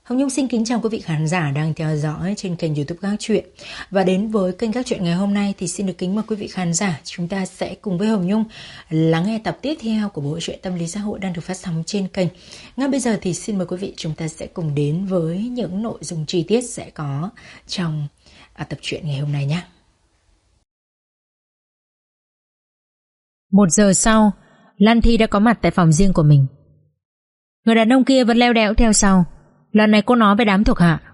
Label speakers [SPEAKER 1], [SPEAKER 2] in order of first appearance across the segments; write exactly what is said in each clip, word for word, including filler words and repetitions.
[SPEAKER 1] Hồng Nhung xin kính chào quý vị khán giả đang theo dõi trên kênh YouTube Các Chuyện. Và đến với kênh Các Chuyện ngày hôm nay thì xin được kính mời quý vị khán giả, chúng ta sẽ cùng với Hồng Nhung lắng nghe tập tiếp theo của bộ truyện tâm lý xã hội đang được phát sóng trên kênh. Ngay bây giờ thì xin mời quý vị chúng ta sẽ cùng đến với những nội dung chi tiết sẽ có trong à, tập truyện ngày hôm nay nhé.
[SPEAKER 2] Một giờ sau, Lan Thi đã có mặt tại phòng riêng của mình. Người đàn ông kia vẫn leo đẽo theo sau. Lần này cô nói với đám thuộc hạ: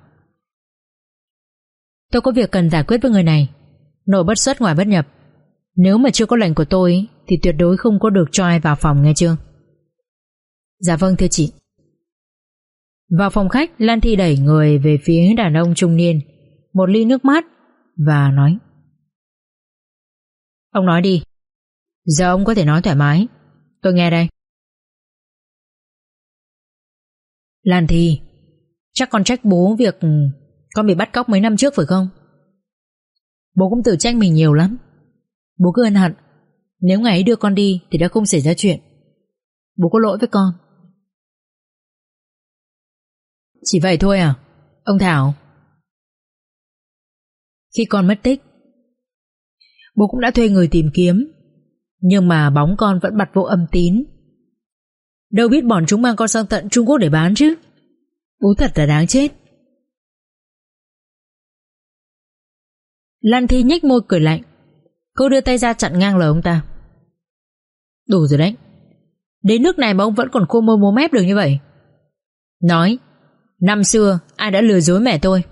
[SPEAKER 2] tôi có việc cần giải quyết với người này, nội bất xuất ngoại bất nhập. Nếu mà chưa có lệnh của tôi thì tuyệt đối không có được cho ai vào phòng, nghe chưa? Dạ vâng thưa chị. Vào phòng khách, Lan Thi đẩy người về phía đàn ông trung niên, một ly nước mát và nói: ông nói đi. Giờ ông có thể nói thoải mái, tôi nghe đây. Lan Thi, chắc con trách bố việc con bị bắt cóc mấy năm trước phải không? Bố cũng tự trách mình nhiều lắm. Bố cứ ân hận, nếu ngày ấy đưa con đi thì đã không xảy ra chuyện. Bố có lỗi với con. Chỉ vậy thôi à, ông Thảo? Khi con mất tích, bố cũng đã thuê người tìm kiếm, nhưng mà bóng con vẫn bặt vô âm tín. Đâu biết bọn chúng mang con sang tận Trung Quốc để bán chứ. Bố thật là đáng chết. Lan Thi nhếch môi cười lạnh. Cô đưa tay ra chặn ngang lời ông ta. Đủ rồi đấy. Đến nước này mà ông vẫn còn khô môi múa mép được như vậy. Nói, năm xưa ai đã lừa dối mẹ tôi?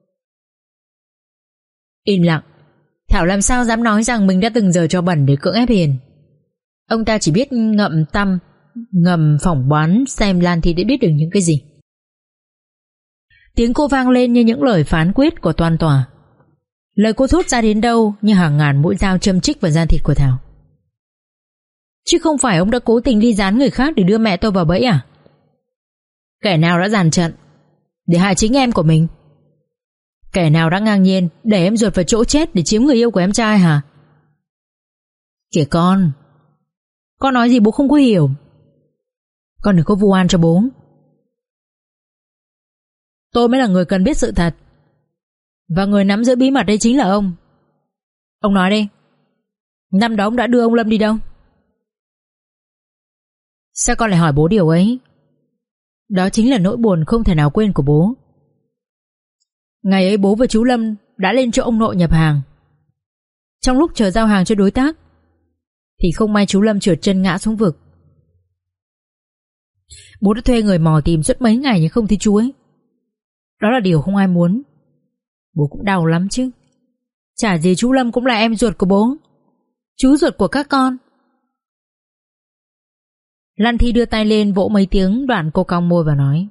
[SPEAKER 2] Im lặng. Thảo làm sao dám nói rằng mình đã từng giở trò bẩn để cưỡng ép Hiền. Ông ta chỉ biết ngậm tăm, ngầm phỏng đoán xem Lan Thi đã biết được những cái gì. Tiếng cô vang lên như những lời phán quyết của toàn tòa. Lời cô thốt ra đến đâu như hàng ngàn mũi dao châm chích vào da thịt của Thảo. Chứ không phải ông đã cố tình đi dán người khác để đưa mẹ tôi vào bẫy à? Kẻ nào đã dàn trận để hại chính em của mình? Kẻ nào đã ngang nhiên để em ruột vào chỗ chết để chiếm người yêu của em trai hả? Kìa con, con nói gì bố không có hiểu. Con đừng có vu oan cho bố. Tôi mới là người cần biết sự thật, và người nắm giữ bí mật đây chính là ông. Ông nói đi, năm đó ông đã đưa ông Lâm đi đâu? Sao con lại hỏi bố điều ấy? Đó chính là nỗi buồn không thể nào quên của bố. Ngày ấy bố và chú Lâm đã lên chỗ ông nội nhập hàng. Trong lúc chờ giao hàng cho đối tác thì không may chú Lâm trượt chân ngã xuống vực. Bố đã thuê người mò tìm suốt mấy ngày nhưng không thấy chú ấy. Đó là điều không ai muốn. Bố cũng đau lắm chứ. Chả gì chú Lâm cũng là em ruột của bố, chú ruột của các con. Lan Thi đưa tay lên vỗ mấy tiếng, đoạn cô cong môi và nói: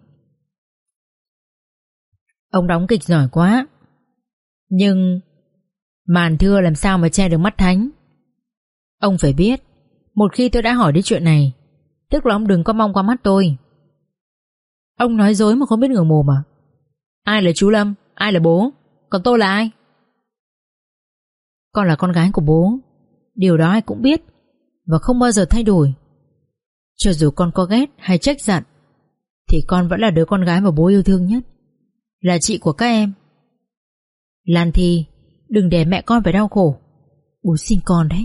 [SPEAKER 2] ông đóng kịch giỏi quá, nhưng màn thưa làm sao mà che được mắt thánh. Ông phải biết, một khi tôi đã hỏi đến chuyện này, tức là ông đừng có mong qua mắt tôi. Ông nói dối mà không biết ngừng mồm à? Ai là chú Lâm, ai là bố, còn tôi là ai? Con là con gái của bố, điều đó ai cũng biết và không bao giờ thay đổi. Cho dù con có ghét hay trách giận thì con vẫn là đứa con gái mà bố yêu thương nhất, là chị của các em. Lan Thi, đừng để mẹ con phải đau khổ. Bố xin con đấy.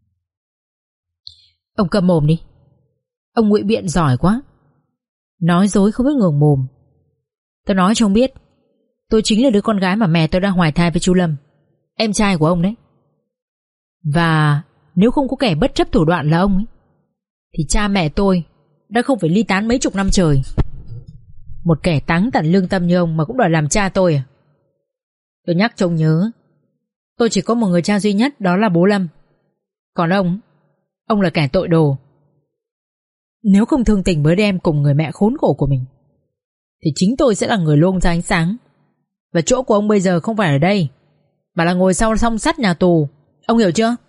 [SPEAKER 2] Ông cầm mồm đi. Ông ngụy biện giỏi quá, nói dối không biết ngừng mồm. Tôi nói cho ông biết, tôi chính là đứa con gái mà mẹ tôi đã hoài thai với chú Lâm, em trai của ông đấy. Và nếu không có kẻ bất chấp thủ đoạn là ông ấy, thì cha mẹ tôi đã không phải ly tán mấy chục năm trời. Một kẻ táng tận lương tâm như ông mà cũng đòi làm cha tôi à? Tôi nhắc cho ông nhớ, tôi chỉ có một người cha duy nhất, đó là bố Lâm. Còn ông, ông là kẻ tội đồ. Nếu không thương tình với em cùng người mẹ khốn khổ của mình thì chính tôi sẽ là người lông ra ánh sáng. Và chỗ của ông bây giờ không phải ở đây, mà là ngồi sau song sắt nhà tù. Ông hiểu chưa?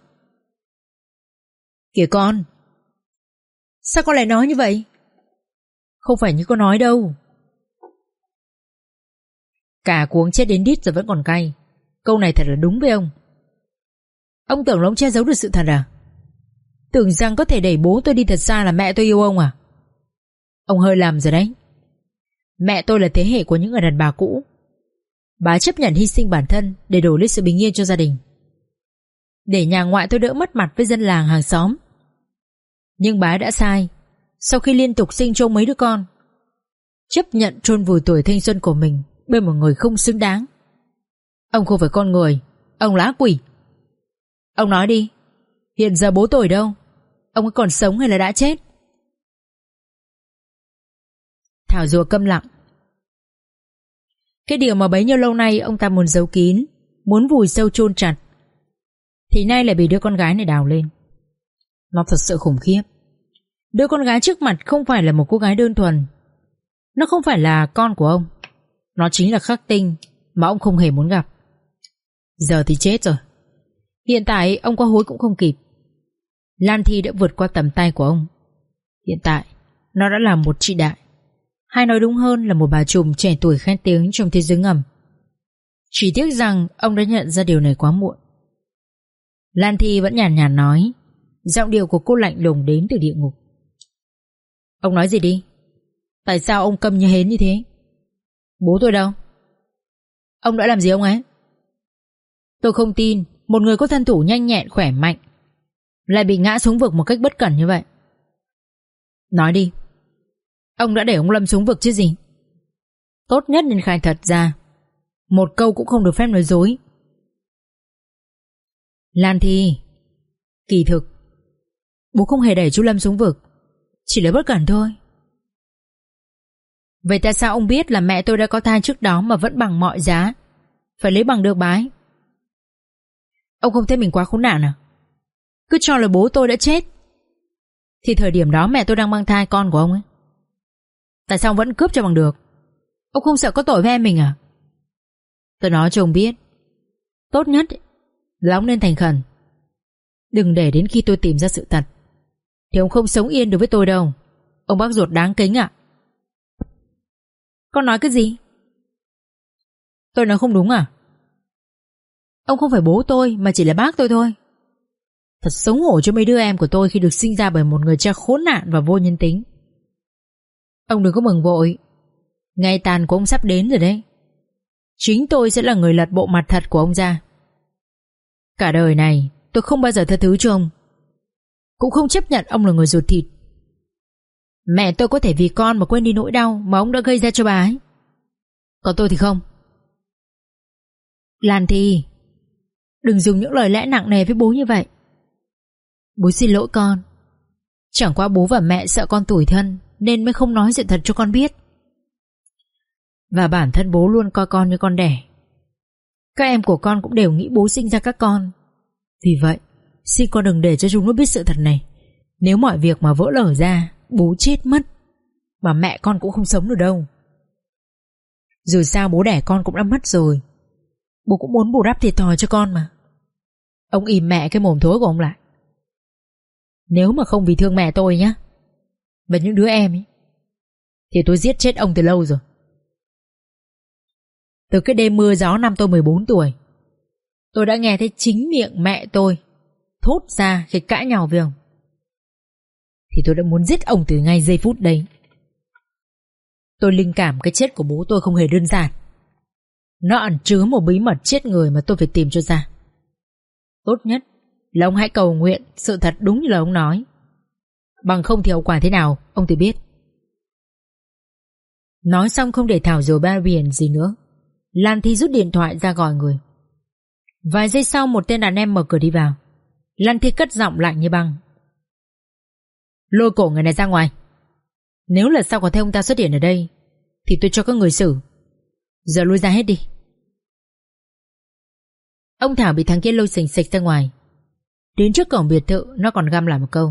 [SPEAKER 2] Kìa con, sao con lại nói như vậy? Không phải như con nói đâu. Cả cuống chết đến đít rồi vẫn còn cay. Câu này thật là đúng với ông. Ông tưởng là ông che giấu được sự thật à? Tưởng rằng có thể đẩy bố tôi đi thật xa là mẹ tôi yêu ông à? Ông hơi làm rồi đấy. Mẹ tôi là thế hệ của những người đàn bà cũ. Bà chấp nhận hy sinh bản thân để đổi lấy sự bình yên cho gia đình, để nhà ngoại tôi đỡ mất mặt với dân làng hàng xóm. Nhưng bà đã sai sau khi liên tục sinh cho mấy đứa con, chấp nhận chôn vùi tuổi thanh xuân của mình bên một người không xứng đáng. Ông không phải con người, ông là ác quỷ. Ông nói đi, hiện giờ bố tôi ở đâu? Ông ấy còn sống hay là đã chết? Thảo Rùa câm lặng. Cái điều mà bấy nhiêu lâu nay ông ta muốn giấu kín, muốn vùi sâu chôn chặt, thì nay lại bị đứa con gái này đào lên. Nó thật sự khủng khiếp. Đứa con gái trước mặt không phải là một cô gái đơn thuần. Nó không phải là con của ông. Nó chính là khắc tinh mà ông không hề muốn gặp. Giờ thì chết rồi. Hiện tại ông có hối cũng không kịp. Lan Thi đã vượt qua tầm tay của ông. Hiện tại nó đã là một chị đại, hay nói đúng hơn là một bà trùm trẻ tuổi khét tiếng trong thế giới ngầm. Chỉ tiếc rằng ông đã nhận ra điều này quá muộn. Lan Thi vẫn nhàn nhạt nói, giọng điệu của cô lạnh lùng đến từ địa ngục. Ông nói gì đi? Tại sao ông câm như hến như thế? Bố tôi đâu? Ông đã làm gì ông ấy? Tôi không tin một người có thân thủ nhanh nhẹn khỏe mạnh lại bị ngã xuống vực một cách bất cẩn như vậy. Nói đi, ông đã để ông Lâm xuống vực chứ gì? Tốt nhất nên khai thật ra, một câu cũng không được phép nói dối. Lan Thi, kỳ thực bố không hề đẩy chú Lâm xuống vực, chỉ là bất cẩn thôi. Vậy tại sao ông biết là mẹ tôi đã có thai trước đó mà vẫn bằng mọi giá phải lấy bằng được bà ấy? Ông không thấy mình quá khốn nạn à? Cứ cho là bố tôi đã chết, thì thời điểm đó mẹ tôi đang mang thai con của ông ấy. Tại sao ông vẫn cướp cho bằng được? Ông không sợ có tội với em mình à? Tôi nói cho ông biết, tốt nhất là ông nên thành khẩn. Đừng để đến khi tôi tìm ra sự thật thì ông không sống yên được với tôi đâu. Ông bác ruột đáng kính ạ. Con nói cái gì? Tôi nói không đúng à? Ông không phải bố tôi mà chỉ là bác tôi thôi. Thật xấu hổ cho mấy đứa em của tôi khi được sinh ra bởi một người cha khốn nạn và vô nhân tính. Ông đừng có mừng vội, ngày tàn của ông sắp đến rồi đấy. Chính tôi sẽ là người lật bộ mặt thật của ông ra. Cả đời này tôi không bao giờ tha thứ cho ông, cũng không chấp nhận ông là người ruột thịt. Mẹ tôi có thể vì con mà quên đi nỗi đau mà ông đã gây ra cho bà ấy, còn tôi thì không. Lan Thi, đừng dùng những lời lẽ nặng nề với bố như vậy. Bố xin lỗi con. Chẳng qua bố và mẹ sợ con tủi thân nên mới không nói sự thật cho con biết. Và bản thân bố luôn coi con như con đẻ. Các em của con cũng đều nghĩ bố sinh ra các con. Vì vậy xin con đừng để cho chúng nó biết sự thật này. Nếu mọi việc mà vỡ lở ra, bố chết mất, mà mẹ con cũng không sống được đâu. Dù sao bố đẻ con cũng đã mất rồi, bố cũng muốn bù đắp thiệt thòi cho con mà. Ông im mẹ cái mồm thối của ông lại. Nếu mà không vì thương mẹ tôi nhá, và những đứa em ấy, thì tôi giết chết ông từ lâu rồi. Từ cái đêm mưa gió năm tôi mười bốn tuổi, tôi đã nghe thấy chính miệng mẹ tôi thốt ra khi cãi nhau với ông. Thì tôi đã muốn giết ông từ ngay giây phút đấy. Tôi linh cảm cái chết của bố tôi không hề đơn giản. Nó ẩn chứa một bí mật chết người mà tôi phải tìm cho ra. Tốt nhất là ông hãy cầu nguyện sự thật đúng như là ông nói. Bằng không thì hậu quả thế nào ông tự biết. Nói xong không để Thảo Rùa ba biển gì nữa, Lan Thi rút điện thoại ra gọi người. Vài giây sau một tên đàn em mở cửa đi vào. Lan Thi cất giọng lạnh như băng. Lôi cổ người này ra ngoài. Nếu là sau còn thấy ông ta xuất hiện ở đây thì tôi cho các người xử. Giờ lui ra hết đi. Ông Thảo bị thằng kia lôi xình xịch ra ngoài. Đến trước cổng biệt thự, nó còn găm lại một câu.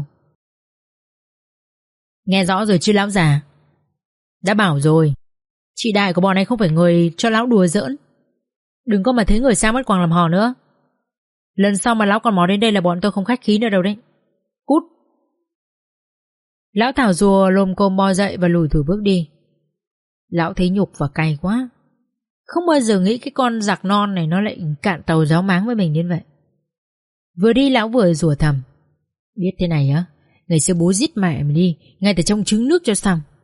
[SPEAKER 2] Nghe rõ rồi chứ lão già? Đã bảo rồi, chị đại của bọn này không phải người cho lão đùa giỡn. Đừng có mà thấy người sang mất quàng làm hò nữa. Lần sau mà lão còn mò đến đây là bọn tôi không khách khí nữa đâu đấy. Cút. Lão Thảo Rùa lồm cồm bò dậy và lùi thủi bước đi. Lão thấy nhục và cay quá. Không bao giờ nghĩ cái con giặc non này nó lại cạn tàu giáo máng với mình đến vậy. Vừa đi lão vừa rủa thầm. Biết thế này á, ngày xưa bố giết mẹ mình đi ngay từ trong trứng nước cho xong.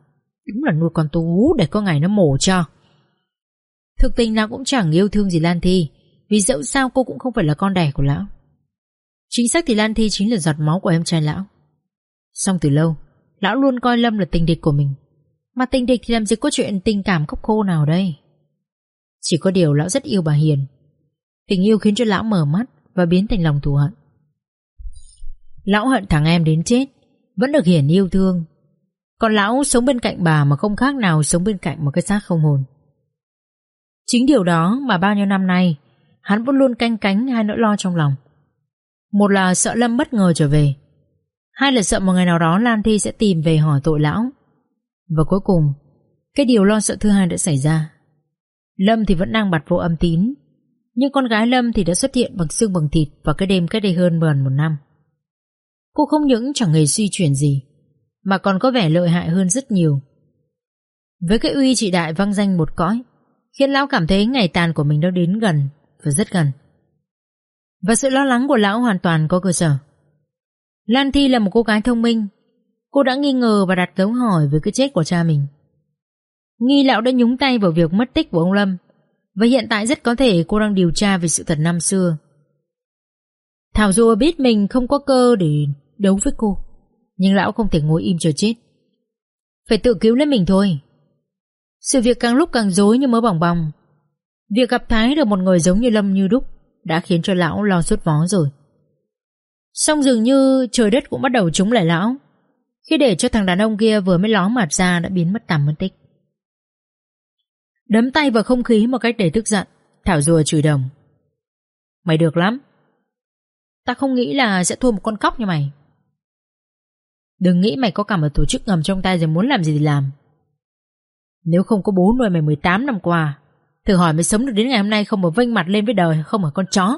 [SPEAKER 2] Đúng là nuôi con Tú để có ngày nó mổ cho. Thực tình lão cũng chẳng yêu thương gì Lan Thi, vì dẫu sao cô cũng không phải là con đẻ của lão. Chính xác thì Lan Thi chính là giọt máu của em trai lão. Xong từ lâu lão luôn coi Lâm là tình địch của mình, mà tình địch thì làm gì có chuyện tình cảm khóc khô nào đây. Chỉ có điều lão rất yêu bà Hiền. Tình yêu khiến cho lão mở mắt và biến thành lòng thù hận. Lão hận thằng em đến chết, vẫn được Hiền yêu thương. Còn lão sống bên cạnh bà mà không khác nào sống bên cạnh một cái xác không hồn. Chính điều đó mà bao nhiêu năm nay hắn vẫn luôn canh cánh hai nỗi lo trong lòng. Một là sợ Lâm bất ngờ trở về, hai là sợ một ngày nào đó Lan Thi sẽ tìm về hỏi tội lão. Và cuối cùng cái điều lo sợ thứ hai đã xảy ra. Lâm thì vẫn đang bặt vô âm tín, nhưng con gái Lâm thì đã xuất hiện bằng xương bằng thịt vào cái đêm cách đây hơn gần một năm. Cô không những chẳng hề suy chuyển gì, mà còn có vẻ lợi hại hơn rất nhiều. Với cái uy trị đại vang danh một cõi, khiến lão cảm thấy ngày tàn của mình đã đến gần, và rất gần. Và sự lo lắng của lão hoàn toàn có cơ sở. Lan Thi là một cô gái thông minh. Cô đã nghi ngờ và đặt dấu hỏi về cái chết của cha mình. Nghi lão đã nhúng tay vào việc mất tích của ông Lâm, và hiện tại rất có thể cô đang điều tra về sự thật năm xưa. Thảo dù biết mình không có cơ để đấu với cô, nhưng lão không thể ngồi im chờ chết. Phải tự cứu lấy mình thôi. Sự việc càng lúc càng rối như mớ bòng bong. Việc gặp Thái được một người giống như Lâm như đúc đã khiến cho lão lo sốt vó rồi. Xong dường như trời đất cũng bắt đầu trúng lại lão, khi để cho thằng đàn ông kia vừa mới ló mặt ra đã biến mất tăm mất tích. Đấm tay vào không khí một cách đầy tức giận, Thảo rùa chửi đồng: "Mày được lắm. Ta không nghĩ là sẽ thua một con cóc như mày. Đừng nghĩ mày có cả một tổ chức ngầm trong tay rồi muốn làm gì thì làm. Nếu không có bố nuôi mày mười tám năm qua, thử hỏi mày sống được đến ngày hôm nay không mà vênh mặt lên với đời không phải con chó."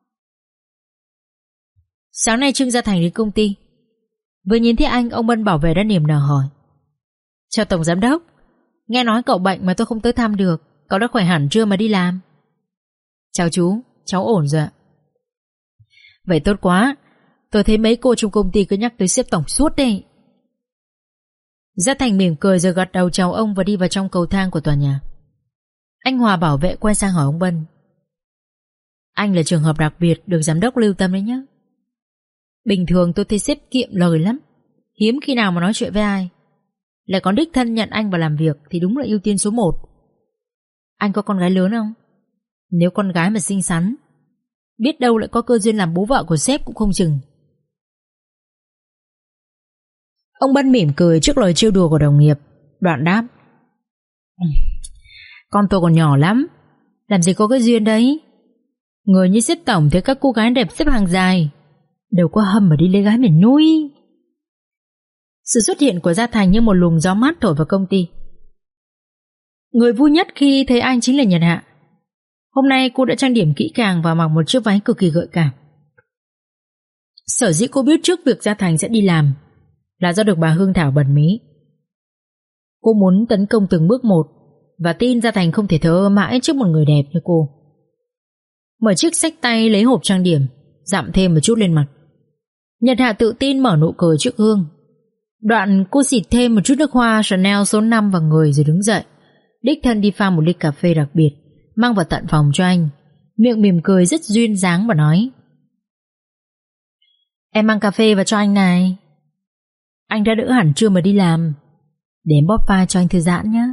[SPEAKER 2] Sáng nay Trương Gia Thành đến công ty. Vừa nhìn thấy anh, ông Bân bảo vệ đã niềm nở hỏi: "Chào Tổng Giám Đốc. Nghe nói cậu bệnh mà tôi không tới thăm được. Cậu đã khỏe hẳn chưa mà đi làm?" "Chào chú, cháu ổn rồi ạ." "Vậy tốt quá. Tôi thấy mấy cô trong công ty cứ nhắc tới sếp tổng suốt đấy." Gia Thành mỉm cười rồi gật đầu chào ông và đi vào trong cầu thang của tòa nhà. Anh Hòa bảo vệ quay sang hỏi ông Bân: "Anh là trường hợp đặc biệt được giám đốc lưu tâm đấy nhé. Bình thường tôi thấy sếp kiệm lời lắm, hiếm khi nào mà nói chuyện với ai. Lại còn đích thân nhận anh vào làm việc thì đúng là ưu tiên số một. Anh có con gái lớn không? Nếu con gái mà xinh xắn, biết đâu lại có cơ duyên làm bố vợ của sếp cũng không chừng." Ông Bân mỉm cười trước lời trêu đùa của đồng nghiệp, đoạn đáp: "Con tôi còn nhỏ lắm, làm gì có cái duyên đấy. Người như sếp tổng thấy các cô gái đẹp xếp hàng dài, đều có hâm mà đi lấy gái miền núi." Sự xuất hiện của Gia Thành như một luồng gió mát thổi vào công ty. Người vui nhất khi thấy anh chính là Nhật Hạ. Hôm nay cô đã trang điểm kỹ càng và mặc một chiếc váy cực kỳ gợi cảm. Sở dĩ cô biết trước việc Gia Thành sẽ đi làm là do được bà Hương Thảo bật mí. Cô muốn tấn công từng bước một và tin Gia Thành không thể thờ ơ mãi trước một người đẹp như cô. Mở chiếc xách tay lấy hộp trang điểm, dặm thêm một chút lên mặt. Nhật Hạ tự tin mở nụ cười trước gương. Đoạn cô xịt thêm một chút nước hoa Chanel số năm vào người rồi đứng dậy, đích thân đi pha một ly cà phê đặc biệt mang vào tận phòng cho anh, miệng mỉm cười rất duyên dáng và nói: "Em mang cà phê vào cho anh này. Anh đã đỡ hẳn chưa mà đi làm, để em bóp vai cho anh thư giãn nhé."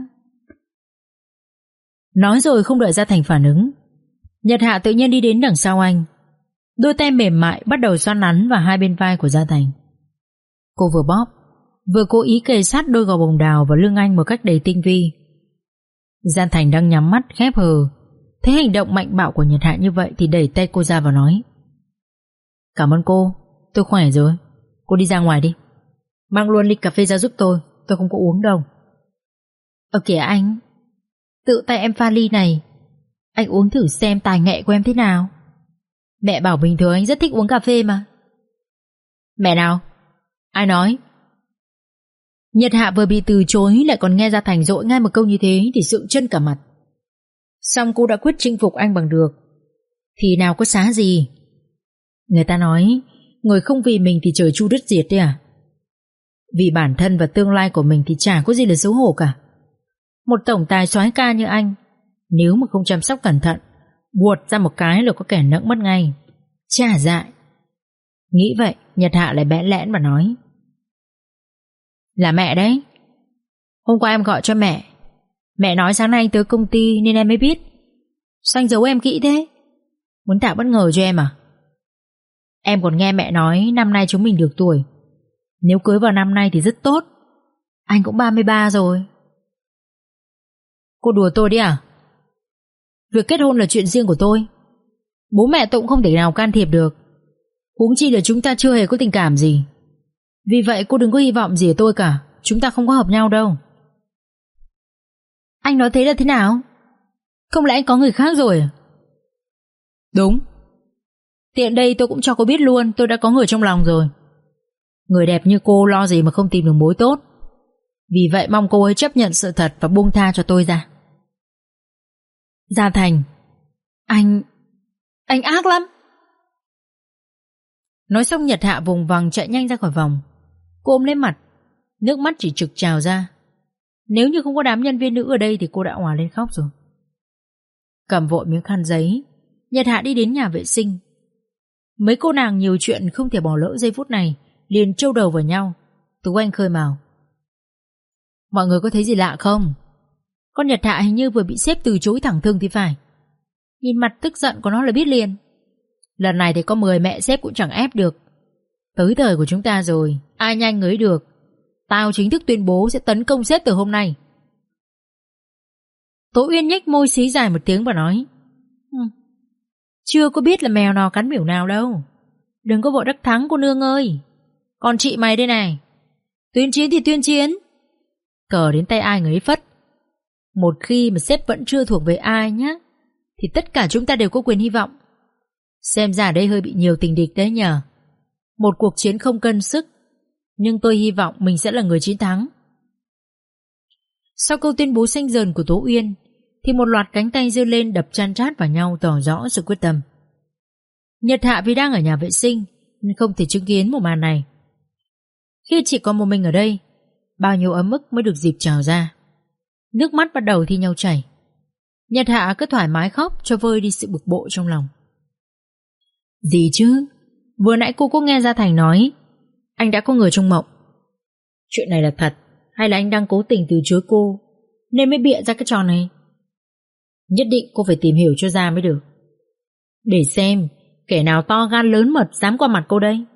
[SPEAKER 2] Nói rồi không đợi Gia Thành phản ứng, Nhật Hạ tự nhiên đi đến đằng sau anh, đôi tay mềm mại bắt đầu xoa nắn vào hai bên vai của Gia Thành. Cô vừa bóp vừa cố ý kề sát đôi gò bồng đào vào lưng anh một cách đầy tinh vi. Gia Thành đang nhắm mắt khép hờ, thấy hành động mạnh bạo của Nhật Hạ như vậy thì đẩy tay cô ra và nói: "Cảm ơn cô, tôi khỏe rồi. Cô đi ra ngoài đi. Mang luôn ly cà phê ra giúp tôi, tôi không có uống đâu." "Ờ kìa anh, tự tay em pha ly này, anh uống thử xem tài nghệ của em thế nào. Mẹ bảo bình thường anh rất thích uống cà phê mà." "Mẹ nào? Ai nói?" Nhật Hạ vừa bị từ chối lại còn nghe Gia Thành dội ngay một câu như thế thì sượng chân cả mặt. Xong cô đã quyết chinh phục anh bằng được thì nào có xá gì. Người ta nói người không vì mình thì trời chu đất diệt đấy à. Vì bản thân và tương lai của mình thì chả có gì là xấu hổ cả. Một tổng tài soái ca như anh, nếu mà không chăm sóc cẩn thận, buột ra một cái là có kẻ nẫng mất ngay. Chả dại. Nghĩ vậy, Nhật Hạ lại bẽn lẽn và nói: Là mẹ đấy. Hôm qua em gọi cho mẹ, mẹ nói sáng nay anh tới công ty nên em mới biết. Sao anh giấu em kỹ thế? Muốn tạo bất ngờ cho em à? Em còn nghe mẹ nói năm nay chúng mình được tuổi. Nếu cưới vào năm nay thì rất tốt. Anh cũng ba mươi ba rồi. Cô đùa tôi đấy à? Việc kết hôn là chuyện riêng của tôi. Bố mẹ tôi cũng không thể nào can thiệp được. Huống chi là chúng ta chưa hề có tình cảm gì. Vì vậy cô đừng có hy vọng gì ở tôi cả. Chúng ta không có hợp nhau đâu. Anh nói thế là thế nào? Không lẽ anh có người khác rồi à? Đúng. Tiện đây tôi cũng cho cô biết luôn, tôi đã có người trong lòng rồi. Người đẹp như cô lo gì mà không tìm được mối tốt. Vì vậy mong cô ấy chấp nhận sự thật và buông tha cho tôi ra. Gia Thành, Anh Anh ác lắm. Nói xong Nhật Hạ vùng vằng chạy nhanh ra khỏi phòng. Cô ôm lấy mặt, nước mắt chỉ trực trào ra. Nếu như không có đám nhân viên nữ ở đây thì cô đã òa lên khóc rồi. Cầm vội miếng khăn giấy, Nhật Hạ đi đến nhà vệ sinh. Mấy cô nàng nhiều chuyện không thể bỏ lỡ giây phút này, liền trâu đầu vào nhau. Tú Anh khơi mào: Mọi người có thấy gì lạ không? Con Nhật Hạ hình như vừa bị sếp từ chối thẳng thừng thì phải. Nhìn mặt tức giận của nó là biết liền. Lần này thì có mười mẹ sếp cũng chẳng ép được. Tới thời của chúng ta rồi, ai nhanh người ấy được. Tao chính thức tuyên bố sẽ tấn công sếp từ hôm nay. Tố Uyên nhếch môi xí dài một tiếng và nói: ừ, Chưa có biết là mèo nào cắn miểu nào đâu. Đừng có vội đắc thắng cô nương ơi. Còn chị mày đây này, tuyên chiến thì tuyên chiến, cờ đến tay ai người ấy phất. Một khi mà sếp vẫn chưa thuộc về ai nhá, thì tất cả chúng ta đều có quyền hy vọng. Xem ra đây hơi bị nhiều tình địch đấy nhờ. Một cuộc chiến không cân sức, nhưng tôi hy vọng mình sẽ là người chiến thắng. Sau câu tuyên bố xanh dờn của Tố Uyên thì một loạt cánh tay giơ lên đập chan chát vào nhau, tỏ rõ sự quyết tâm. Nhật Hạ vì đang ở nhà vệ sinh nên không thể chứng kiến một màn này. Khi chỉ có một mình ở đây, bao nhiêu ấm ức mới được dịp trào ra. Nước mắt bắt đầu thi nhau chảy. Nhật Hạ cứ thoải mái khóc cho vơi đi sự bực bội trong lòng. Gì chứ? Vừa nãy cô có nghe Gia Thành nói anh đã có người trong mộng. Chuyện này là thật hay là anh đang cố tình từ chối cô nên mới bịa ra cái trò này? Nhất định cô phải tìm hiểu cho ra mới được. Để xem kẻ nào to gan lớn mật dám qua mặt cô đây.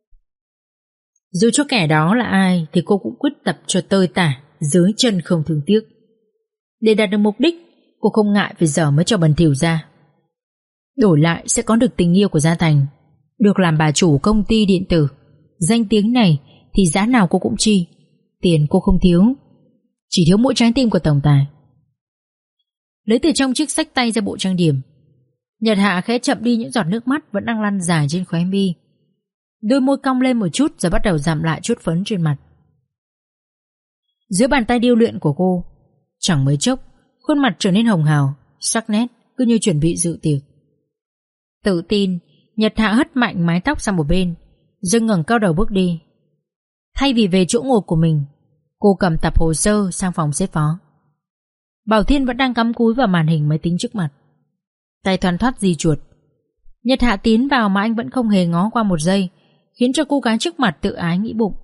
[SPEAKER 2] Dù cho kẻ đó là ai thì cô cũng quyết tập cho tơi tả, dưới chân không thương tiếc. Để đạt được mục đích, cô không ngại phải dở mới cho bẩn thỉu ra. Đổi lại sẽ có được tình yêu của Gia Thành, được làm bà chủ công ty điện tử. Danh tiếng này thì giá nào cô cũng chi. Tiền cô không thiếu, chỉ thiếu mỗi trái tim của tổng tài. Lấy từ trong chiếc xách tay ra bộ trang điểm, Nhật Hạ khẽ chậm đi những giọt nước mắt vẫn đang lăn dài trên khóe mi. Đôi môi cong lên một chút rồi bắt đầu giảm lại chút phấn trên mặt. Dưới bàn tay điêu luyện của cô, chẳng mấy chốc khuôn mặt trở nên hồng hào, sắc nét, cứ như chuẩn bị dự tiệc. Tự tin, Nhật Hạ hất mạnh mái tóc sang một bên, rồi ngẩng cao đầu bước đi. Thay vì về chỗ ngồi của mình, cô cầm tập hồ sơ sang phòng xếp phó. Bảo Thiên vẫn đang cắm cúi vào màn hình máy tính trước mặt, tay thoăn thoắt di chuột. Nhật Hạ tiến vào mà anh vẫn không hề ngó qua một giây, khiến cho cô gái trước mặt tự ái nghĩ bụng.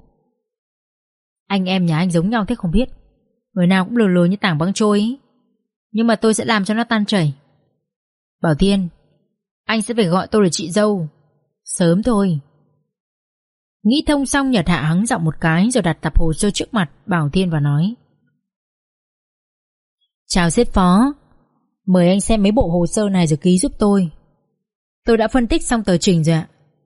[SPEAKER 2] Anh em nhà anh giống nhau thế không biết, người nào cũng lừa lừa như tảng băng trôi ý. Nhưng mà tôi sẽ làm cho nó tan chảy. Bảo Thiên, anh sẽ phải gọi tôi là chị dâu. Sớm thôi. Nghĩ thông xong, Nhật Hạ hắng giọng một cái rồi đặt tập hồ sơ trước mặt Bảo Thiên và nói: Chào sếp phó, mời anh xem mấy bộ hồ sơ này rồi ký giúp tôi. Tôi đã phân tích xong tờ trình rồi ạ.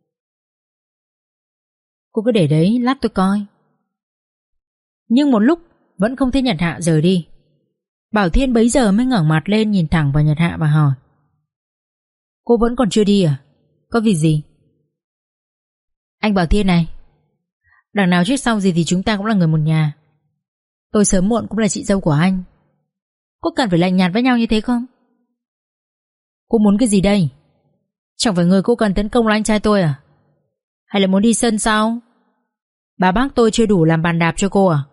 [SPEAKER 2] Cô cứ để đấy, lát tôi coi. Nhưng một lúc vẫn không thấy Nhật Hạ rời đi. Bảo Thiên bấy giờ mới ngẩng mặt lên nhìn thẳng vào Nhật Hạ và hỏi: Cô vẫn còn chưa đi à? Có việc gì? Anh Bảo Thiên này, đằng nào trước sau gì thì chúng ta cũng là người một nhà. Tôi sớm muộn cũng là chị dâu của anh. Có cần phải lạnh nhạt với nhau như thế không? Cô muốn cái gì đây? Chẳng phải người cô cần tấn công là anh trai tôi à? Hay là muốn đi sân sau? Bà bác tôi chưa đủ làm bàn đạp cho cô à?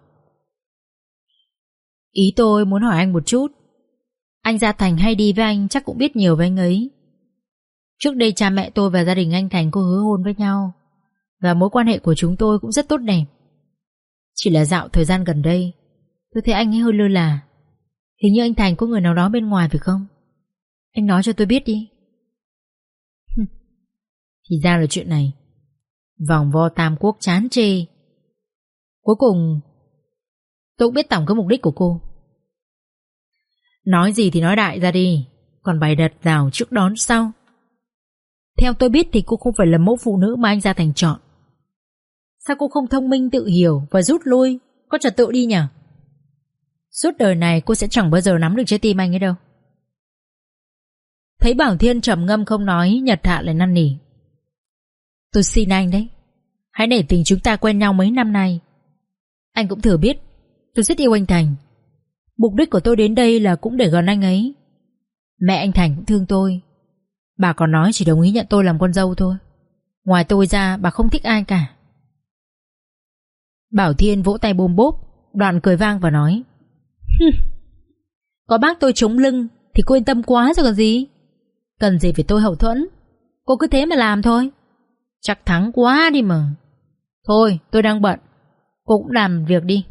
[SPEAKER 2] Ý tôi muốn hỏi anh một chút. Anh Gia Thành hay đi với anh chắc cũng biết nhiều về anh ấy. Trước đây cha mẹ tôi và gia đình anh Thành có hứa hôn với nhau, và mối quan hệ của chúng tôi cũng rất tốt đẹp. Chỉ là dạo thời gian gần đây tôi thấy anh ấy hơi lơ là. Hình như anh Thành có người nào đó bên ngoài phải không? Anh nói cho tôi biết đi. Thì ra là chuyện này. Vòng vo tam quốc chán chê. Cuối cùng tôi cũng biết tổng cái mục đích của cô. Nói gì thì nói đại ra đi, còn bày đặt rào trước đón sau. Theo tôi biết thì cô không phải là mẫu phụ nữ mà anh Gia Thành chọn. Sao cô không thông minh tự hiểu và rút lui, có trật tự đi nhỉ? Suốt đời này cô sẽ chẳng bao giờ nắm được trái tim anh ấy đâu. Thấy Bảo Thiên trầm ngâm không nói, Nhật Hạ lại năn nỉ. Tôi xin anh đấy, hãy nể tình chúng ta quen nhau mấy năm nay. Anh cũng thừa biết tôi rất yêu anh Thành. Mục đích của tôi đến đây là cũng để gần anh ấy. Mẹ anh Thành cũng thương tôi. Bà còn nói chỉ đồng ý nhận tôi làm con dâu thôi. Ngoài tôi ra bà không thích ai cả. Bảo Thiên vỗ tay bôm bốp, đoạn cười vang và nói. Có bác tôi chống lưng thì cô yên tâm quá rồi còn gì. Cần gì phải tôi hậu thuẫn. Cô cứ thế mà làm thôi. Chắc thắng quá đi mà. Thôi tôi đang bận, cô cũng làm việc đi.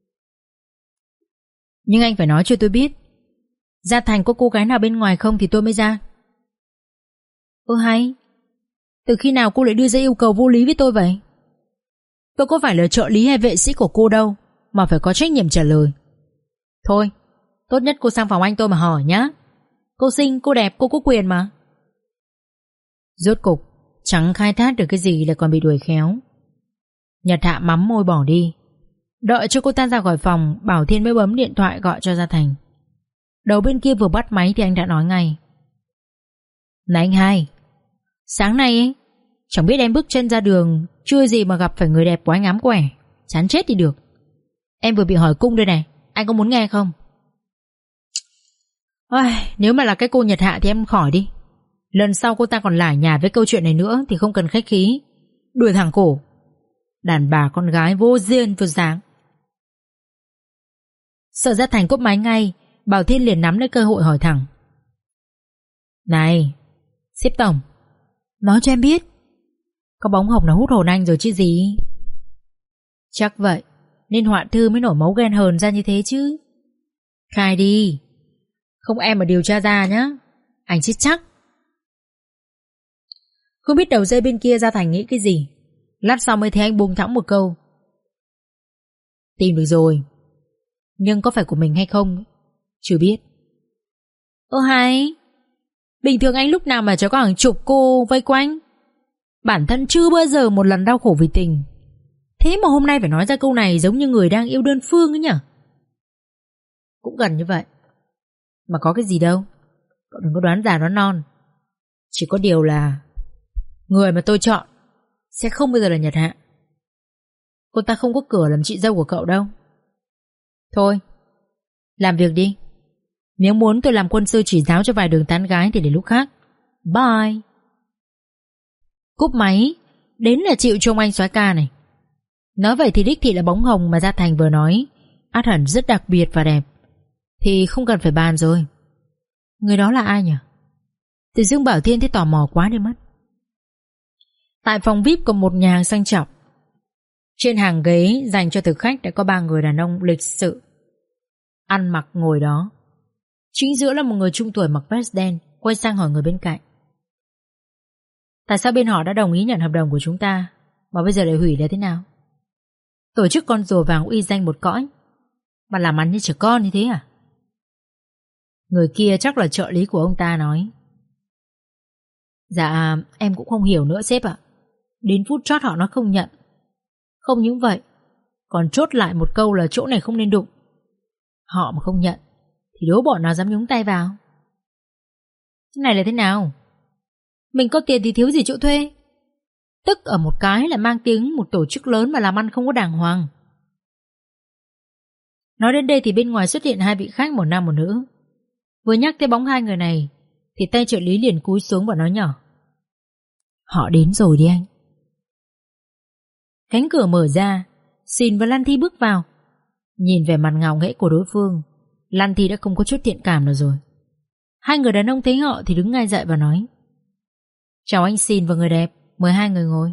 [SPEAKER 2] Nhưng anh phải nói cho tôi biết, Gia Thành có cô gái nào bên ngoài không thì tôi mới ra. Ơ hay, từ khi nào cô lại đưa ra yêu cầu vô lý với tôi vậy? Tôi có phải là trợ lý hay vệ sĩ của cô đâu mà phải có trách nhiệm trả lời. Thôi, tốt nhất cô sang phòng anh tôi mà hỏi nhá. Cô xinh, cô đẹp, cô có quyền mà. Rốt cục chẳng khai thác được cái gì lại còn bị đuổi khéo. Nhật Hạ mắm môi bỏ đi. Đợi cho cô ta ra khỏi phòng, Bảo Thiên mới bấm điện thoại gọi cho Gia Thành. Đầu bên kia vừa bắt máy thì anh đã nói ngay. Này anh hai, sáng nay ấy, chẳng biết em bước chân ra đường chưa gì mà gặp phải người đẹp của anh ám quẻ. Chán chết đi được. Em vừa bị hỏi cung đây này, anh có muốn nghe không? Ôi, nếu mà là cái cô Nhật Hạ thì em khỏi đi. Lần sau cô ta còn lải nhải với câu chuyện này nữa thì không cần khách khí, đuổi thẳng cổ. Đàn bà con gái vô duyên vô dáng. Sợ Gia Thành cúp máy ngay, Bảo Thiên liền nắm lấy cơ hội hỏi thẳng. Này, sếp tổng, nói cho em biết, có bóng hồng nào hút hồn anh rồi chứ gì? Chắc vậy, nên Hoạn Thư mới nổi máu ghen hờn ra như thế chứ. Khai đi, không em mà điều tra ra nhá, anh chết chắc. Không biết đầu dây bên kia Gia Thành nghĩ cái gì. Lát sau mới thấy anh buông thõng một câu. Tìm được rồi, nhưng có phải của mình hay không chưa biết. Ơ hay, bình thường anh lúc nào mà cho có hàng chục cô vây quanh. Bản thân chưa bao giờ một lần đau khổ vì tình. Thế mà hôm nay phải nói ra câu này giống như người đang yêu đơn phương ấy nhở. Cũng gần như vậy, mà có cái gì đâu. Cậu đừng có đoán già đoán non. Chỉ có điều là người mà tôi chọn sẽ không bao giờ là Nhật Hạ. Cô ta không có cửa làm chị dâu của cậu đâu. Thôi, làm việc đi. Nếu muốn tôi làm quân sư chỉ giáo cho vài đường tán gái thì để lúc khác. Bye. Cúp máy, đến là chịu trông anh soái ca này. Nói vậy thì đích thị là bóng hồng mà Gia Thành vừa nói ắt hẳn rất đặc biệt và đẹp, thì không cần phải bàn rồi. Người đó là ai nhỉ? Tự dưng Bảo Thiên thấy tò mò quá đi mất. Tại phòng vi ai pi của một nhà hàng sang trọng, trên hàng ghế dành cho thực khách đã có ba người đàn ông lịch sự ăn mặc ngồi đó. Chính giữa là một người trung tuổi mặc vest đen, quay sang hỏi người bên cạnh. Tại sao bên họ đã đồng ý nhận hợp đồng của chúng ta mà bây giờ lại hủy là thế nào? Tổ chức con rùa vàng uy danh một cõi mà làm ăn như trẻ con như thế à? Người kia chắc là trợ lý của ông ta nói. Dạ em cũng không hiểu nữa sếp ạ. Đến phút chót họ nói không nhận. Không những vậy, còn chốt lại một câu là chỗ này không nên đụng. Họ mà không nhận thì đố bọn nào dám nhúng tay vào. Thế này là thế nào? Mình có tiền thì thiếu gì chỗ thuê. Tức ở một cái là mang tiếng một tổ chức lớn mà làm ăn không có đàng hoàng. Nói đến đây thì bên ngoài xuất hiện hai vị khách, một nam một nữ. Vừa nhắc tới bóng hai người này thì tay trợ lý liền cúi xuống và nói nhỏ. Họ đến rồi đi anh. Cánh cửa mở ra, Xin và Lan Thi bước vào. Nhìn về mặt ngạo nghễ của đối phương, Lan Thi đã không có chút thiện cảm nào rồi. Hai người đàn ông thấy họ thì đứng ngay dậy và nói: "Chào anh Xin và người đẹp, mời hai người ngồi."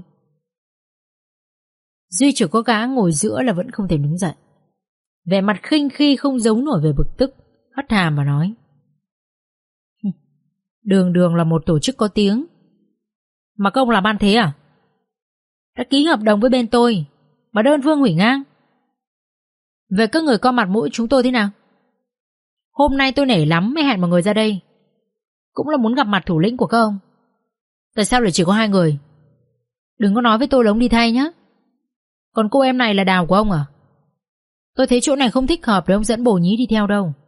[SPEAKER 2] Duy chỉ có gã ngồi giữa là vẫn không thể đứng dậy. Vẻ mặt khinh khi không giấu nổi về bực tức, hất hàm mà nói: "Đường đường là một tổ chức có tiếng, mà các ông làm ăn thế à? Đã ký hợp đồng với bên tôi mà đơn phương hủy ngang. Về các người co mặt mũi chúng tôi thế nào? Hôm nay tôi nể lắm mới hẹn mọi người ra đây, cũng là muốn gặp mặt thủ lĩnh của các ông. Tại sao lại chỉ có hai người? Đừng có nói với tôi là ông đi thay nhé. Còn cô em này là đào của ông à? Tôi thấy chỗ này không thích hợp để ông dẫn bồ nhí đi theo đâu."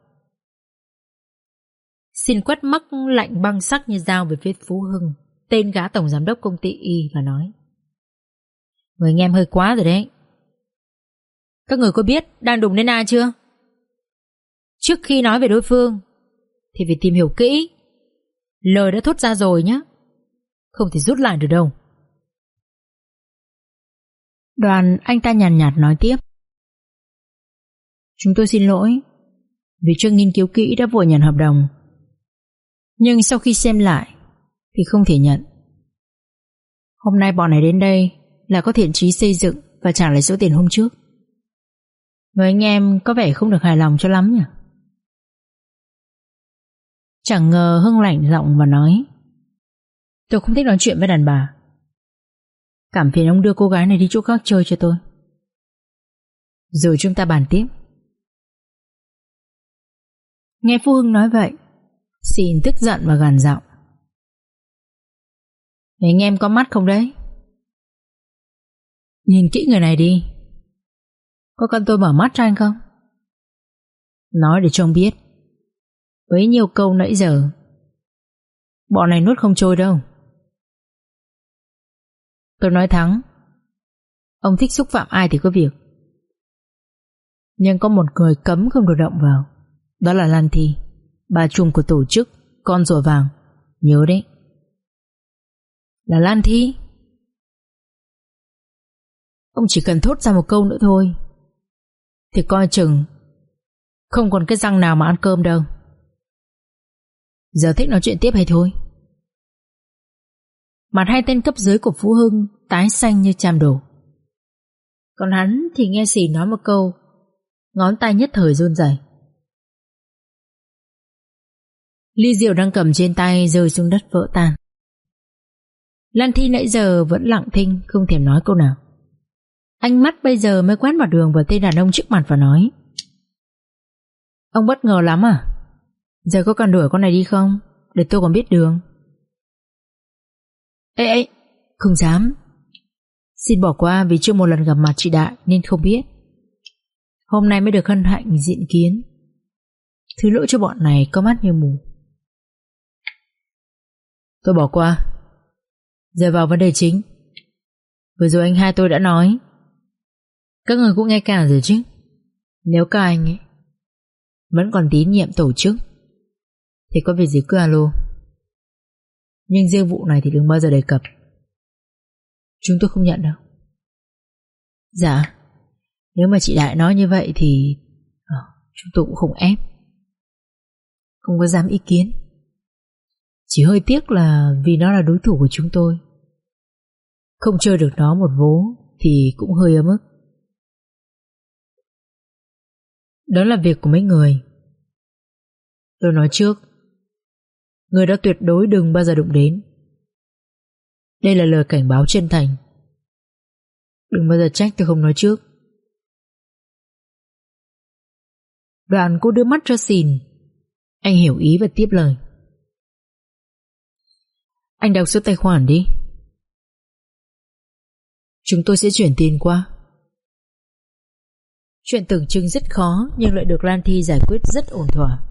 [SPEAKER 2] Xin quét mắt lạnh băng sắc như dao về phía Phú Hưng, tên gã tổng giám đốc công ty Y, và nói: "Người anh em hơi quá rồi đấy. Các người có biết đang đụng đến ai chưa? Trước khi nói về đối phương thì phải tìm hiểu kỹ. Lời đã thốt ra rồi nhé, không thể rút lại được đâu."
[SPEAKER 1] Đoàn anh ta nhàn nhạt, nhạt nói tiếp: "Chúng tôi xin lỗi vì chưa nghiên cứu kỹ đã vội nhận hợp đồng, nhưng sau khi xem lại thì không thể nhận. Hôm nay bọn này đến đây là có thiện chí xây dựng và trả lại số tiền hôm trước. Người anh em có vẻ không được hài lòng cho lắm nhỉ?" Chẳng ngờ Hưng lạnh giọng và nói: "Tôi không thích nói chuyện với đàn bà. Cảm phiền ông đưa cô gái này đi chỗ khác chơi cho tôi, rồi chúng ta bàn tiếp." Nghe Phú Hưng nói vậy, Xin tức giận và gằn giọng: "Này anh em có mắt không đấy? Nhìn kỹ người này đi. Có cần tôi mở mắt cho anh không? Nói để cho ông biết, với nhiều câu nãy giờ bọn này nuốt không trôi đâu. Tôi nói thẳng, ông thích xúc phạm ai thì có việc, nhưng có một người cấm không được động vào, đó là Lan Thi, bà trùm của tổ chức Con Rùa Vàng. Nhớ đấy, là Lan Thi. Ông chỉ cần thốt ra một câu nữa thôi thì coi chừng không còn cái răng nào mà ăn cơm đâu. Giờ thích nói chuyện tiếp hay thôi?" Mặt hai tên cấp dưới của Phú Hưng tái xanh như chàm đổ. Còn hắn thì nghe Xì nói một câu, ngón tay nhất thời run rẩy. Ly rượu đang cầm trên tay rơi xuống đất vỡ tan. Lan Thi nãy giờ vẫn lặng thinh, không thèm nói câu nào. Ánh mắt bây giờ mới quét mặt đường vào tên đàn ông trước mặt và nói: "Ông bất ngờ lắm à? Giờ có cần đuổi con này đi không? Để tôi còn biết đường." "Ê ê, không dám. Xin bỏ qua vì chưa một lần gặp mặt chị Đại nên không biết. Hôm nay mới được hân hạnh diện kiến. Thứ lỗi cho bọn này có mắt như mù." "Tôi bỏ qua. Giờ vào vấn đề chính. Vừa rồi anh hai tôi đã nói, các người cũng nghe cả rồi chứ. Nếu các anh ấy vẫn còn tín nhiệm tổ chức thì có việc gì cứ alo. Nhưng riêng vụ này thì đừng bao giờ đề cập. Chúng tôi không nhận đâu." "Dạ, nếu mà chị Đại nói như vậy thì à, chúng tôi cũng không ép, không có dám ý kiến. Chỉ hơi tiếc là vì nó là đối thủ của chúng tôi, không chơi được nó một vố thì cũng hơi ấm ức. Đó là việc của mấy người. Tôi nói trước, người đó tuyệt đối đừng bao giờ đụng đến. Đây là lời cảnh báo chân thành. Đừng bao giờ trách tôi không nói trước." Đoàn cô đưa mắt cho Xìn. Anh hiểu ý và tiếp lời: "Anh đọc số tài khoản đi. Chúng tôi sẽ chuyển tiền qua." Chuyện tưởng chừng rất khó nhưng lại được Lan Thi giải quyết rất ổn thỏa.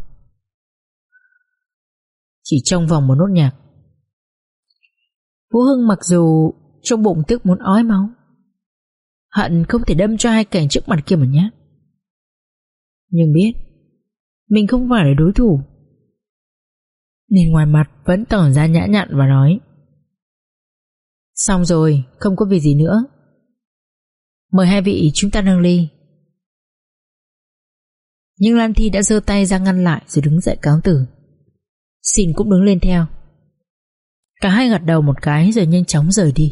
[SPEAKER 1] Chỉ trong vòng một nốt nhạc, Phú Hưng mặc dù trong bụng tức muốn ói máu, hận không thể đâm cho hai kẻ trước mặt kia một nhát, nhưng biết mình không phải là đối thủ, nên ngoài mặt vẫn tỏ ra nhã nhặn và nói: "Xong rồi, không có việc gì nữa.
[SPEAKER 2] Mời hai vị chúng ta nâng ly. Nhưng Lan Thi đã giơ tay ra ngăn lại rồi đứng dậy cáo từ. Xin cũng đứng lên theo. Cả hai gật đầu một cái rồi nhanh chóng rời đi.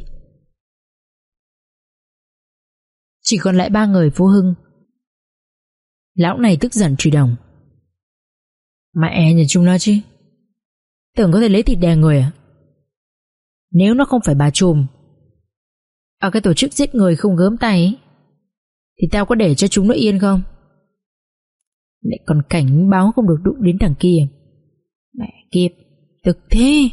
[SPEAKER 2] Chỉ còn lại ba người Phú Hưng. Lão này tức giận chửi đồng. Mẹ nhà chúng nó chứ, tưởng có thể lấy thịt đè người à? Nếu nó không phải bà trùm ở cái tổ chức giết người không gớm tay ấy, thì tao có để cho chúng nó yên không? Lại còn cảnh báo không được đụng đến thằng kia. Mẹ kiếp, tức thế.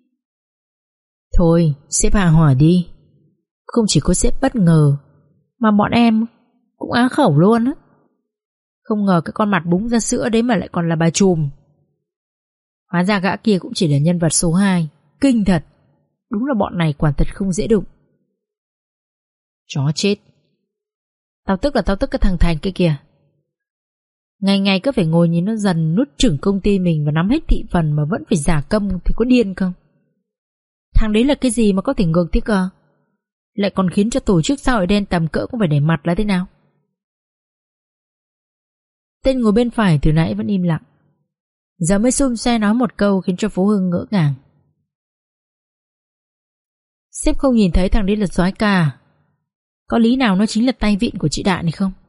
[SPEAKER 2] Thôi sếp hạ hỏa đi. Không chỉ có sếp bất ngờ mà bọn em cũng á khẩu luôn á. Không ngờ cái con mặt búng ra sữa đấy mà lại còn là bà trùm. Hóa ra gã kia cũng chỉ là nhân vật số hai. Kinh thật. Đúng là bọn này quả thật không dễ đụng. Chó chết. Tao tức là tao tức cái thằng Thành kia kìa. Ngày ngày cứ phải ngồi nhìn nó dần nuốt chửng công ty mình và nắm hết thị phần mà vẫn phải giả câm thì có điên không? Thằng đấy là cái gì mà có thể ngược thế cơ? Lại còn khiến cho tổ chức xã hội đen tầm cỡ cũng phải để mặt là thế nào? Tên ngồi bên phải từ nãy vẫn im lặng, giờ mới xung xe nói một câu khiến cho Phú Hưng ngỡ ngàng. Sếp không nhìn thấy thằng đấy là soái ca, có lý nào nó chính là tay vịn của chị Đạn này không?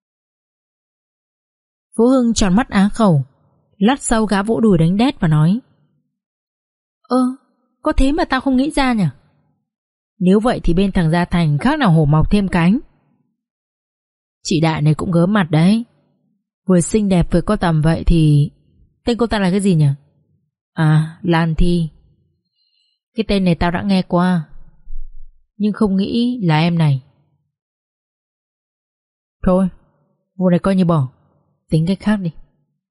[SPEAKER 2] Phú Hưng tròn mắt á khẩu. Lát sau gã vỗ đùi đánh đét và nói: Ơ, có thế mà tao không nghĩ ra nhỉ? Nếu vậy thì bên thằng Gia Thành khác nào hổ mọc thêm cánh. Chị Đại này cũng gớm mặt đấy. Vừa xinh đẹp vừa có tầm vậy thì tên cô ta là cái gì nhỉ? À, Lan Thi. Cái tên này tao đã nghe qua, nhưng không nghĩ là em này. Thôi, vụ này coi như bỏ, tính cách khác đi.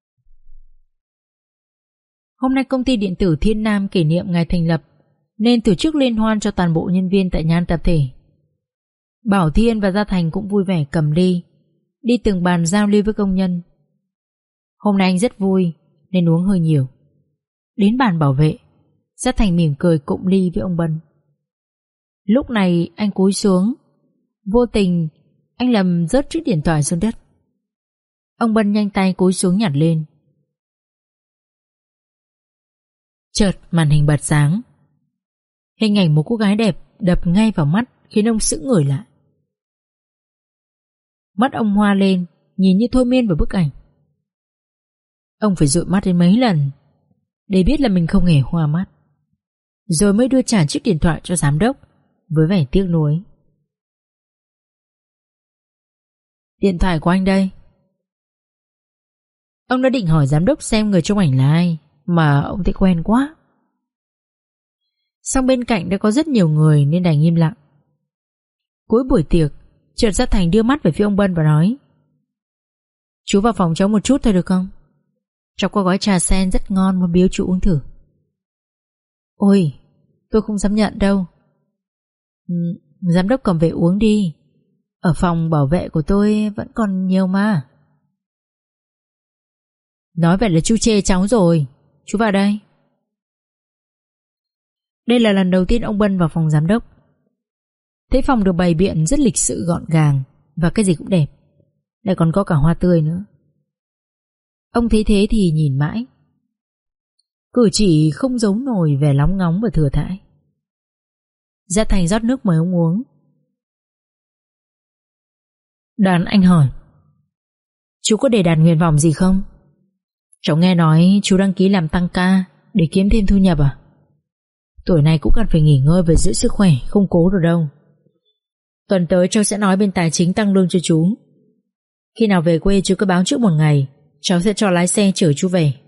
[SPEAKER 2] Hôm nay công ty điện tử Thiên Nam kỷ niệm ngày thành lập, nên tổ chức liên hoan cho toàn bộ nhân viên tại nhà ăn tập thể. Bảo Thiên và Gia Thành cũng vui vẻ cầm ly, đi từng bàn giao lưu với công nhân. Hôm nay anh rất vui nên uống hơi nhiều. Đến bàn bảo vệ, Gia Thành mỉm cười cụng ly với ông Bân. Lúc này anh cúi xuống, vô tình anh lầm rớt chiếc điện thoại xuống đất. Ông Bân nhanh tay cúi xuống nhặt lên. Chợt màn hình bật sáng. Hình ảnh một cô gái đẹp đập ngay vào mắt khiến ông sững người lại. Mắt ông hoa lên, nhìn như thôi miên vào bức ảnh. Ông phải dụi mắt đến mấy lần để biết là mình không hề hoa mắt, rồi mới đưa trả chiếc điện thoại cho giám đốc với vẻ tiếc nuối. Điện thoại của anh đây. Ông đã định hỏi giám đốc xem người trong ảnh là ai, mà ông thấy quen quá. Song bên cạnh đã có rất nhiều người nên đành im lặng. Cuối buổi tiệc, chợt Gia Thành đưa mắt về phía ông Bân và nói: Chú vào phòng cháu một chút thôi được không? Cháu có gói trà sen rất ngon mà biếu chú uống thử. Ôi, tôi không dám nhận đâu. ừ, Giám đốc cầm về uống đi. Ở phòng bảo vệ của tôi vẫn còn nhiều mà. Nói vậy là chú chê cháu rồi. Chú vào đây. Đây là lần đầu tiên ông Bân vào phòng giám đốc. Thấy phòng được bày biện rất lịch sự gọn gàng, và cái gì cũng đẹp, lại còn có cả hoa tươi nữa. Ông thấy thế thì nhìn mãi. Cử chỉ không giấu nổi vẻ lóng ngóng và thừa thãi. Gia Thành rót nước mời ông uống. Đoàn anh hỏi: Chú có để đạt nguyện vọng gì không? Cháu nghe nói chú đăng ký làm tăng ca để kiếm thêm thu nhập à? Tuổi này cũng cần phải nghỉ ngơi và giữ sức khỏe, không cố được đâu. Tuần tới cháu sẽ nói bên tài chính tăng lương cho chú. Khi nào về quê chú cứ báo trước một ngày, cháu sẽ cho lái xe chở chú về.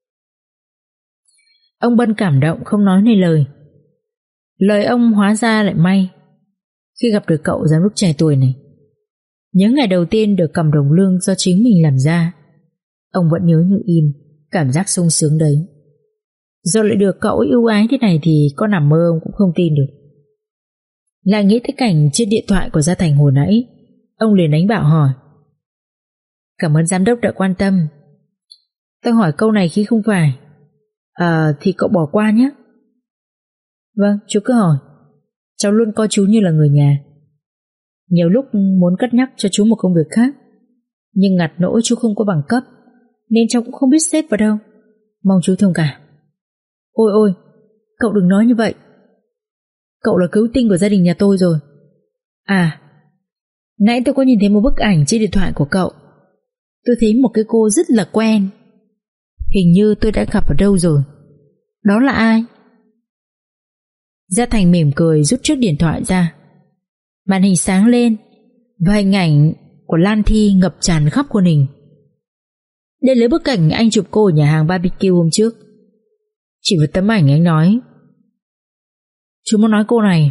[SPEAKER 2] Ông Bân cảm động không nói nên lời. Lời ông hóa ra lại may khi gặp được cậu giám đốc trẻ tuổi này. Những ngày đầu tiên được cầm đồng lương do chính mình làm ra, ông vẫn nhớ như in cảm giác sung sướng đấy. Giờ lại được cậu ưu ái thế này thì có nằm mơ ông cũng không tin được. Lại nghĩ tới cảnh trên điện thoại của Gia Thành hồi nãy, ông liền đánh bạo hỏi: Cảm ơn giám đốc đã quan tâm. Tôi hỏi câu này khi không phải À thì cậu bỏ qua nhé. Vâng, chú cứ hỏi. Cháu luôn coi chú như là người nhà.
[SPEAKER 1] Nhiều lúc muốn cất nhắc cho chú một công việc khác, nhưng ngặt nỗi chú không có bằng cấp, nên cháu cũng không biết xếp vào đâu. Mong chú thông cảm. Ôi ôi, cậu đừng nói như vậy. Cậu là cứu tinh của gia đình nhà tôi rồi. À, nãy tôi có nhìn thấy một bức ảnh trên điện thoại của cậu. Tôi thấy một cái cô rất là quen. Hình như tôi đã gặp ở đâu rồi. Đó là ai? Gia Thành mỉm cười rút chiếc điện thoại ra. Màn hình sáng lên và hình ảnh của Lan Thi ngập tràn khắp khuôn hình. Đây là bức ảnh anh chụp cô ở nhà hàng barbecue hôm trước. Chỉ vào tấm ảnh anh nói: chú muốn nói cô này.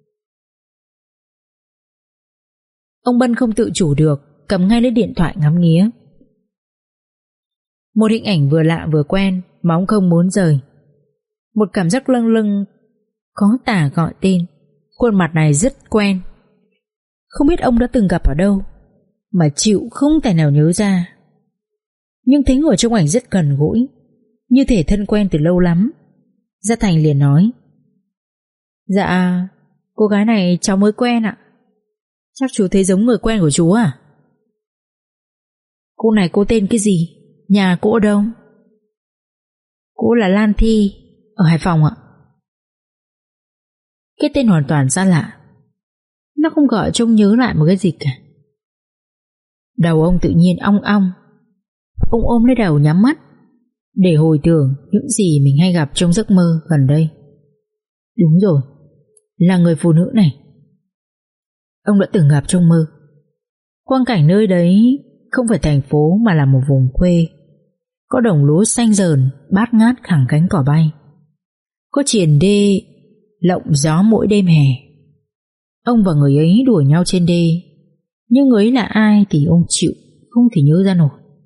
[SPEAKER 1] Ông Bân không tự chủ được, cầm ngay lấy điện thoại ngắm nghía. Một hình ảnh vừa lạ vừa quen mà ông không muốn rời. Một cảm giác lâng lâng khó tả gọi tên. Khuôn mặt này rất quen. Không biết ông đã từng gặp ở đâu, mà chịu không thể nào nhớ ra. Nhưng thấy người trong ảnh rất gần gũi, như thể thân quen từ lâu lắm. Gia Thành liền nói: dạ, cô gái này cháu mới quen ạ. Chắc chú thấy giống người quen của chú à? Cô này cô tên cái gì? Nhà cô ở đâu? Cô là Lan Thi, ở Hải Phòng ạ. Cái tên hoàn toàn xa lạ, nó không gọi trông nhớ lại một cái gì cả. Đầu ông tự nhiên ong ong. Ông ôm lấy đầu nhắm mắt để hồi tưởng những gì mình hay gặp trong giấc mơ gần đây. Đúng rồi, là người phụ nữ này. Ông đã từng gặp trong mơ. Quang cảnh nơi đấy không phải thành phố mà là một vùng quê. Có đồng lúa xanh rờn bát ngát khẳng cánh cỏ bay. Có triền đê lộng gió mỗi đêm hè. Ông và người ấy đuổi nhau trên đê, nhưng người ấy là ai thì ông chịu không thể nhớ ra nổi.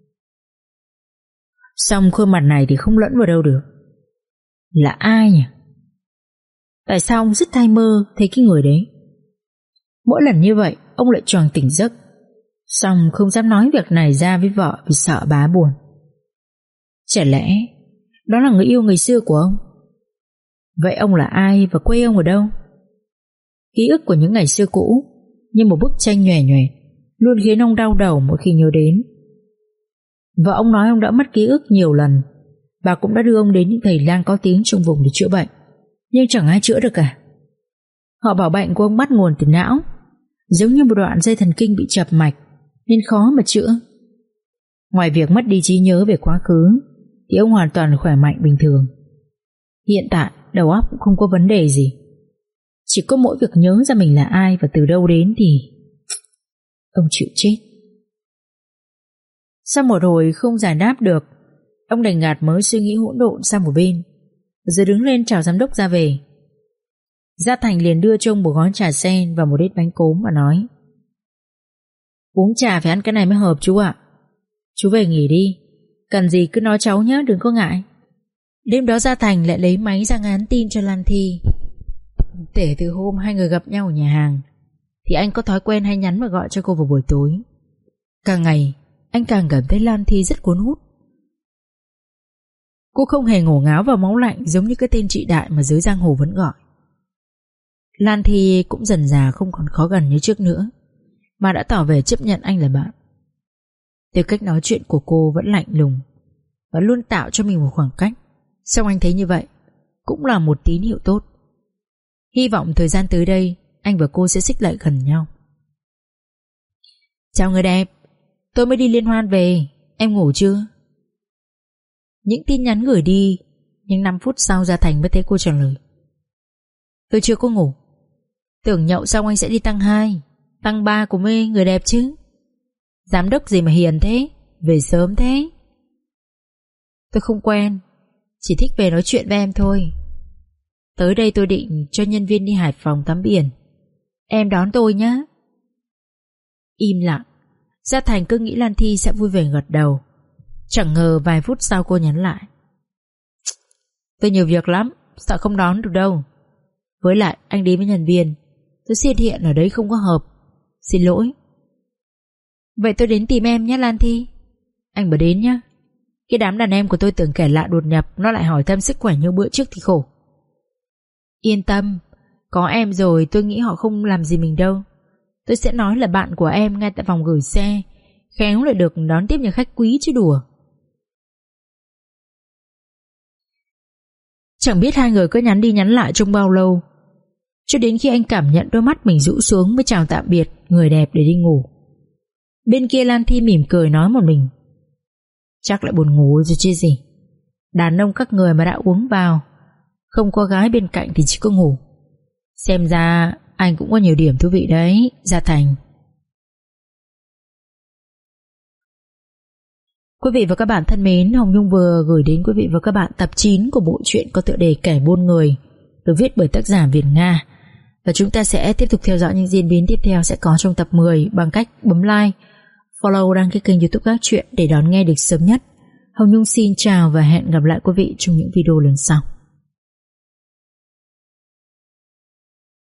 [SPEAKER 1] Xong khuôn mặt này thì không lẫn vào đâu được. Là ai nhỉ? Tại sao ông rất hay mơ thấy cái người đấy? Mỗi lần như vậy ông lại choàng tỉnh giấc, xong không dám nói việc này ra với vợ vì sợ bá buồn. Chả lẽ đó là người yêu ngày xưa của ông? Vậy ông là ai và quê ông ở đâu? Ký ức của những ngày xưa cũ như một bức tranh nhòe nhòe, luôn khiến ông đau đầu mỗi khi nhớ đến. Vợ ông nói ông đã mất ký ức nhiều lần. Bà cũng đã đưa ông đến những thầy lang có tiếng trong vùng để chữa bệnh, nhưng chẳng ai chữa được cả. Họ bảo bệnh của ông bắt nguồn từ não, giống như một đoạn dây thần kinh bị chập mạch, nên khó mà chữa. Ngoài việc mất đi trí nhớ về quá khứ thì ông hoàn toàn khỏe mạnh bình thường. Hiện tại đầu óc cũng không có vấn đề gì, chỉ có mỗi việc nhớ ra mình là ai và từ đâu đến thì ông chịu chết. Sau một hồi không giải đáp được, ông đành gạt mớ suy nghĩ hỗn độn sang một bên, rồi đứng lên chào giám đốc ra về. Gia Thành liền đưa cho ông một gói trà sen và một ít bánh cốm và nói: uống trà phải ăn cái này mới hợp chú ạ. Chú về nghỉ đi, cần gì cứ nói cháu nhé, đừng có ngại. Đêm đó Gia Thành lại lấy máy ra ngán tin cho Lan Thi. Kể từ hôm hai người gặp nhau ở nhà hàng thì anh có thói quen hay nhắn và gọi cho cô vào buổi tối. Càng ngày anh càng cảm thấy Lan Thi rất cuốn hút. Cô không hề ngổ ngáo vào máu lạnh giống như cái tên chị Đại mà giới giang hồ vẫn gọi. Lan Thi cũng dần dà không còn khó gần như trước nữa, mà đã tỏ vẻ chấp nhận anh là bạn. Từ cách nói chuyện của cô vẫn lạnh lùng và luôn tạo cho mình một khoảng cách. Xong anh thấy như vậy cũng là một tín hiệu tốt. Hy vọng thời gian tới đây anh và cô sẽ xích lại gần nhau. Chào người đẹp, tôi mới đi liên hoan về, em ngủ chưa? Những tin nhắn gửi đi, nhưng năm phút sau Gia Thành mới thấy cô trả lời: tôi chưa có ngủ. Tưởng nhậu xong anh sẽ đi tăng hai, tăng ba của mê người đẹp chứ. Giám đốc gì mà hiền thế, về sớm thế. Tôi không quen, chỉ thích về nói chuyện với em thôi. Tới đây tôi định cho nhân viên đi Hải Phòng tắm biển, em đón tôi nhé. Im lặng. Gia Thành cứ nghĩ Lan Thi sẽ vui vẻ gật đầu. Chẳng ngờ vài phút sau cô nhắn lại: tôi nhiều việc lắm, sợ không đón được đâu. Với lại anh đi với nhân viên, tôi xin hiện ở đấy không có hợp, xin lỗi. Vậy tôi đến tìm em nhé Lan Thi. Anh bảo đến nhé. Cái đám đàn em của tôi tưởng kẻ lạ đột nhập, nó lại hỏi thăm sức khỏe như bữa trước thì khổ. Yên tâm, có em rồi tôi nghĩ họ không làm gì mình đâu.
[SPEAKER 2] Tôi sẽ nói là bạn của em ngay tại phòng gửi xe, khéo lại được đón tiếp như khách quý chứ đùa. Chẳng biết hai người có nhắn đi nhắn lại trong bao lâu, cho đến khi anh cảm nhận đôi mắt mình rũ xuống mới chào tạm biệt người đẹp để đi ngủ. Bên kia Lan Thi mỉm cười nói một mình: chắc lại buồn ngủ rồi chứ gì. Đàn ông các người mà đã uống vào, không có gái bên cạnh thì chỉ có ngủ. Xem ra anh cũng có nhiều điểm thú vị đấy, Gia Thành. Quý vị và các bạn thân mến, Hồng Nhung vừa gửi đến quý vị và các bạn tập chín của bộ truyện có tựa đề Kẻ buôn người, được viết bởi tác giả Việt Nga. Và chúng ta sẽ tiếp tục theo dõi những diễn biến tiếp theo sẽ có trong tập mười bằng cách bấm like, follow, đăng ký kênh YouTube Các Chuyện để đón nghe được sớm nhất. Hồng Nhung xin chào và hẹn gặp lại quý vị trong những video lần sau.